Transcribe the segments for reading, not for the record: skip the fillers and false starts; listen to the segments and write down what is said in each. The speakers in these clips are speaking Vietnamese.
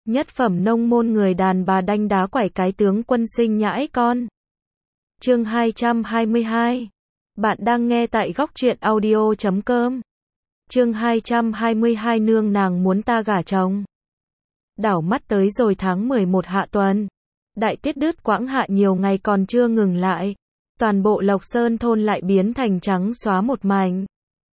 Nhất phẩm nông môn người đàn bà đanh đá quải cái tướng quân sinh nhãi con. Chương 222. Bạn đang nghe tại góc truyện audio.com. Chương 222 nương nàng muốn ta gả chồng. Đảo mắt tới rồi tháng 11 hạ tuần. Đại tiết đứt quãng hạ nhiều ngày còn chưa ngừng lại. Toàn bộ Lộc Sơn thôn lại biến thành trắng xóa một mảnh.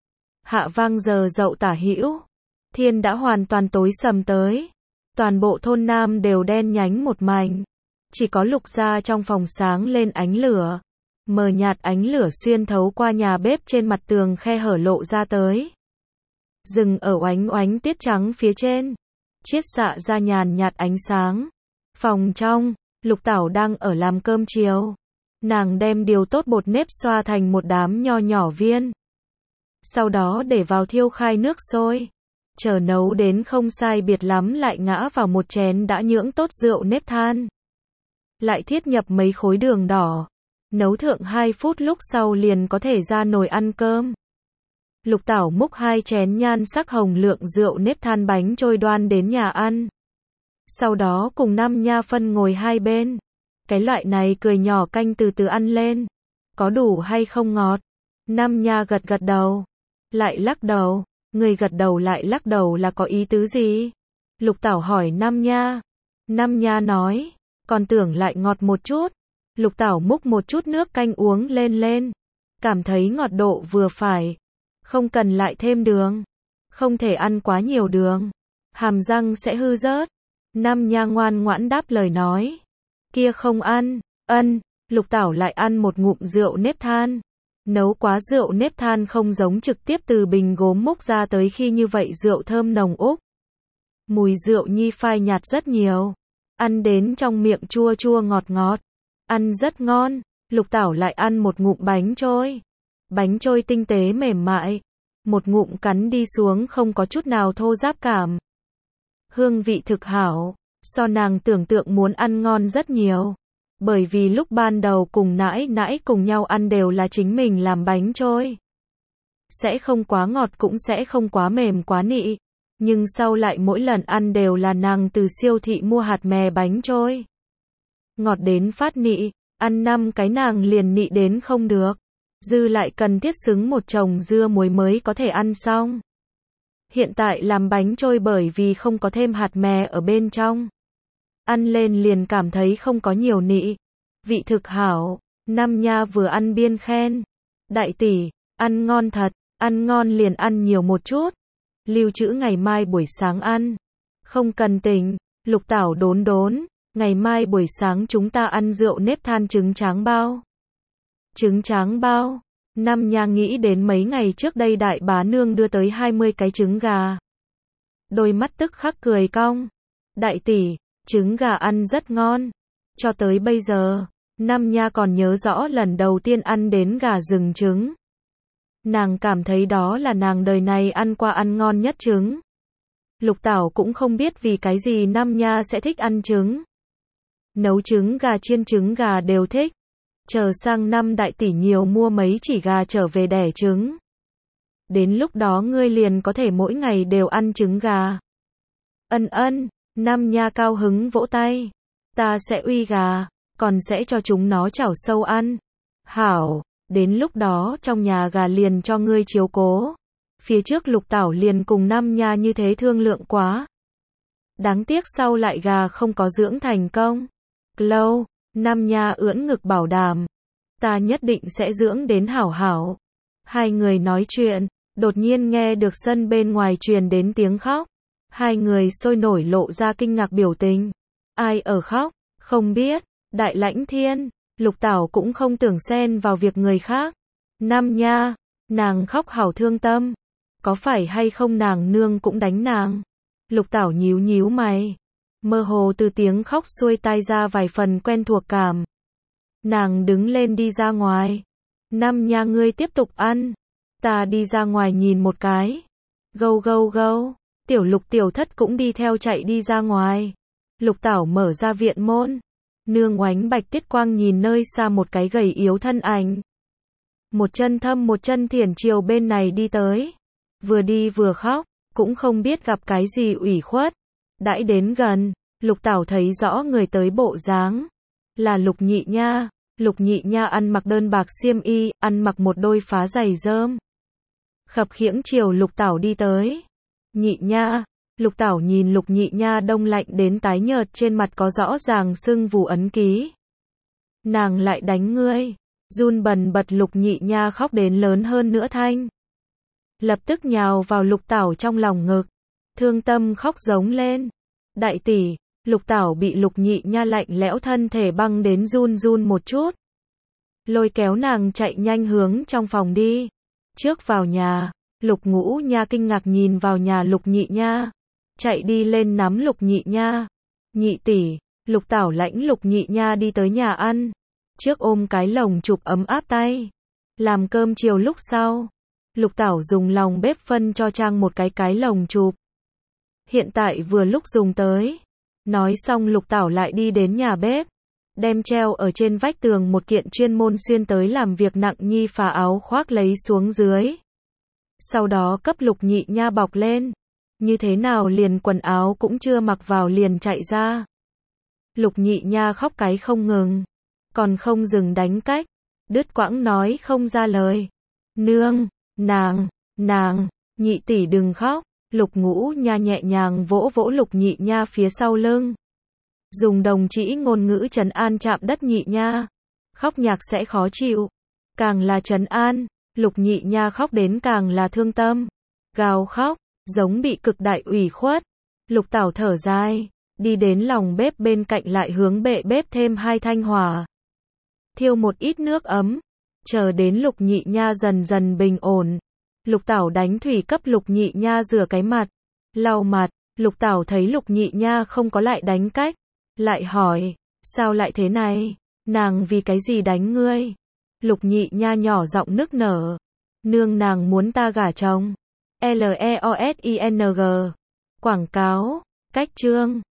Hạ vang giờ dậu tả hữu. Thiên đã hoàn toàn tối sầm tới. Toàn bộ thôn Nam đều đen nhánh một mảnh. Chỉ có Lục gia trong phòng sáng lên ánh lửa. Mờ nhạt ánh lửa xuyên thấu qua nhà bếp trên mặt tường khe hở lộ ra tới. Rừng ở oánh oánh tiết trắng phía trên. Chiết xạ ra nhàn nhạt ánh sáng. Phòng trong, Lục Tảo đang ở làm cơm chiều. Nàng đem điều tốt bột nếp xoa thành một đám nho nhỏ viên. Sau đó để vào thiêu khai nước sôi. Chờ nấu đến không sai biệt lắm lại ngã vào một chén đã nhưỡng tốt rượu nếp than. Lại thiết nhập mấy khối đường đỏ. Nấu thượng 2 phút lúc sau liền có thể ra nồi ăn cơm. Lục Tảo múc 2 chén nhan sắc hồng lượng rượu nếp than bánh trôi đoan đến nhà ăn. Sau đó cùng 5 nha phân ngồi hai bên. Cái loại này cười nhỏ canh từ từ ăn lên. Có đủ hay không ngọt? 5 nha gật gật đầu. Lại lắc đầu. Người gật đầu lại lắc đầu là có ý tứ gì? Lục Tảo hỏi 5 nha. 5 nha nói. Còn tưởng lại ngọt một chút. Lục Tảo múc một chút nước canh uống lên. Cảm thấy ngọt độ vừa phải. Không cần lại thêm đường. Không thể ăn quá nhiều đường. Hàm răng sẽ hư rớt. 5 nha ngoan ngoãn đáp lời nói. Kia không ăn. Ân. Lục Tảo lại ăn một ngụm rượu nếp than. Nấu quá rượu nếp than không giống trực tiếp từ bình gốm múc ra tới khi như vậy rượu thơm nồng úc. Mùi rượu nhi phai nhạt rất nhiều. Ăn đến trong miệng chua chua ngọt ngọt. Ăn rất ngon. Lục Tảo lại ăn một ngụm bánh trôi. Bánh trôi tinh tế mềm mại. Một ngụm cắn đi xuống không có chút nào thô ráp cảm. Hương vị thực hảo. So nàng tưởng tượng muốn ăn ngon rất nhiều. Bởi vì lúc ban đầu cùng nãi nãi cùng nhau ăn đều là chính mình làm bánh trôi. Sẽ không quá ngọt cũng sẽ không quá mềm quá nị. Nhưng sau lại mỗi lần ăn đều là nàng từ siêu thị mua hạt mè bánh trôi. Ngọt đến phát nị, ăn 5 cái nàng liền nị đến không được. Dư lại cần thiết xứng một chồng dưa muối mới có thể ăn xong. Hiện tại làm bánh trôi bởi vì không có thêm hạt mè ở bên trong. Ăn lên liền cảm thấy không có nhiều nị. Vị thực hảo. 5 nha vừa ăn biên khen. Đại tỷ, ăn ngon thật, ăn ngon liền ăn nhiều một chút. Lưu trữ ngày mai buổi sáng ăn. Không cần tỉnh. Lục Tảo đốn. Ngày mai buổi sáng chúng ta ăn rượu nếp than trứng tráng bao. Trứng tráng bao. 5 nha nghĩ đến mấy ngày trước đây đại bá nương đưa tới 20 cái trứng gà. Đôi mắt tức khắc cười cong. Đại tỷ, trứng gà ăn rất ngon. Cho tới bây giờ, 5 nha còn nhớ rõ lần đầu tiên ăn đến gà rừng trứng. Nàng cảm thấy đó là nàng đời này ăn qua ăn ngon nhất trứng. Lục Tảo cũng không biết vì cái gì 5 nha sẽ thích ăn trứng. Nấu trứng gà chiên trứng gà đều thích. Chờ sang năm đại tỷ nhiều mua mấy chỉ gà trở về đẻ trứng. Đến lúc đó ngươi liền có thể mỗi ngày đều ăn trứng gà. Ân. 5 nha cao hứng vỗ tay. Ta sẽ uy gà, còn sẽ cho chúng nó chảo sâu ăn. Hảo, đến lúc đó trong nhà gà liền cho ngươi chiếu cố. Phía trước Lục Tảo liền cùng 5 nha như thế thương lượng quá. Đáng tiếc sau lại gà không có dưỡng thành công. Lâu, 5 nha ưỡn ngực bảo đảm. Ta nhất định sẽ dưỡng đến hảo hảo. Hai người nói chuyện, đột nhiên nghe được sân bên ngoài truyền đến tiếng khóc. Hai người sôi nổi lộ ra kinh ngạc biểu tình. Ai ở khóc? Không biết. Đại Lãnh Thiên. Lục Tảo cũng không tưởng xen vào việc người khác. 5 nha. Nàng khóc hảo thương tâm. Có phải hay không nàng nương cũng đánh nàng? Lục Tảo nhíu mày. Mơ hồ từ tiếng khóc xuôi tai ra vài phần quen thuộc cảm. Nàng đứng lên đi ra ngoài. 5 nha ngươi tiếp tục ăn. Ta đi ra ngoài nhìn một cái. Gâu. Tiểu Lục tiểu thất cũng đi theo chạy đi ra ngoài. Lục Tảo mở ra viện môn. Nương oánh bạch tiết quang nhìn nơi xa một cái gầy yếu thân ảnh. Một chân thâm một chân thiển chiều bên này đi tới. Vừa đi vừa khóc, cũng không biết gặp cái gì ủy khuất. Đãi đến gần, Lục Tảo thấy rõ người tới bộ dáng. Là Lục Nhị Nha. Lục Nhị Nha ăn mặc đơn bạc xiêm y, ăn mặc một đôi phá giày rơm. Khập khiễng chiều Lục Tảo đi tới. Nhị Nha. Lục Tảo nhìn Lục Nhị Nha đông lạnh đến tái nhợt, trên mặt có rõ ràng sưng vù ấn ký. Nàng lại đánh ngươi. Run bần bật Lục Nhị Nha khóc đến lớn hơn nữa thanh. Lập tức nhào vào Lục Tảo trong lòng ngực. Thương tâm khóc giống lên. Đại tỷ. Lục Tảo bị Lục Nhị Nha lạnh lẽo thân thể băng đến run run một chút. Lôi kéo nàng chạy nhanh hướng trong phòng đi. Trước vào nhà, Lục Ngũ Nha kinh ngạc nhìn vào nhà Lục Nhị Nha. Chạy đi lên nắm Lục Nhị Nha. Nhị tỷ. Lục Tảo lãnh Lục Nhị Nha đi tới nhà ăn. Trước ôm cái lồng chụp ấm áp tay. Làm cơm chiều lúc sau. Lục Tảo dùng lòng bếp phân cho Trang một cái lồng chụp. Hiện tại vừa lúc dùng tới. Nói xong Lục Tảo lại đi đến nhà bếp. Đem treo ở trên vách tường một kiện chuyên môn xuyên tới làm việc nặng nhi phá áo khoác lấy xuống dưới. Sau đó cấp Lục Nhị Nha bọc lên. Như thế nào liền quần áo cũng chưa mặc vào liền chạy ra. Lục Nhị Nha khóc cái không ngừng. Còn không dừng đánh cách. Đứt quãng nói không ra lời. Nương, nàng, nhị tỷ đừng khóc. Lục Ngũ Nha nhẹ nhàng vỗ vỗ Lục Nhị Nha phía sau lưng. Dùng đồng chỉ ngôn ngữ trấn an chạm đất Nhị Nha. Khóc nhạc sẽ khó chịu. Càng là trấn an, Lục Nhị Nha khóc đến càng là thương tâm. Gào khóc, giống bị cực đại ủy khuất. Lục Tảo thở dài, đi đến lòng bếp bên cạnh lại hướng bệ bếp thêm 2 thanh hỏa. Thiêu một ít nước ấm. Chờ đến Lục Nhị Nha dần dần bình ổn. Lục Tảo đánh thủy cấp Lục Nhị Nha rửa cái mặt. Lau mặt, Lục Tảo thấy Lục Nhị Nha không có lại đánh cách. Lại hỏi, sao lại thế này? Nàng vì cái gì đánh ngươi? Lục Nhị Nha nhỏ giọng nức nở. Nương nàng muốn ta gả chồng. LEOSING. Quảng cáo, cách chương.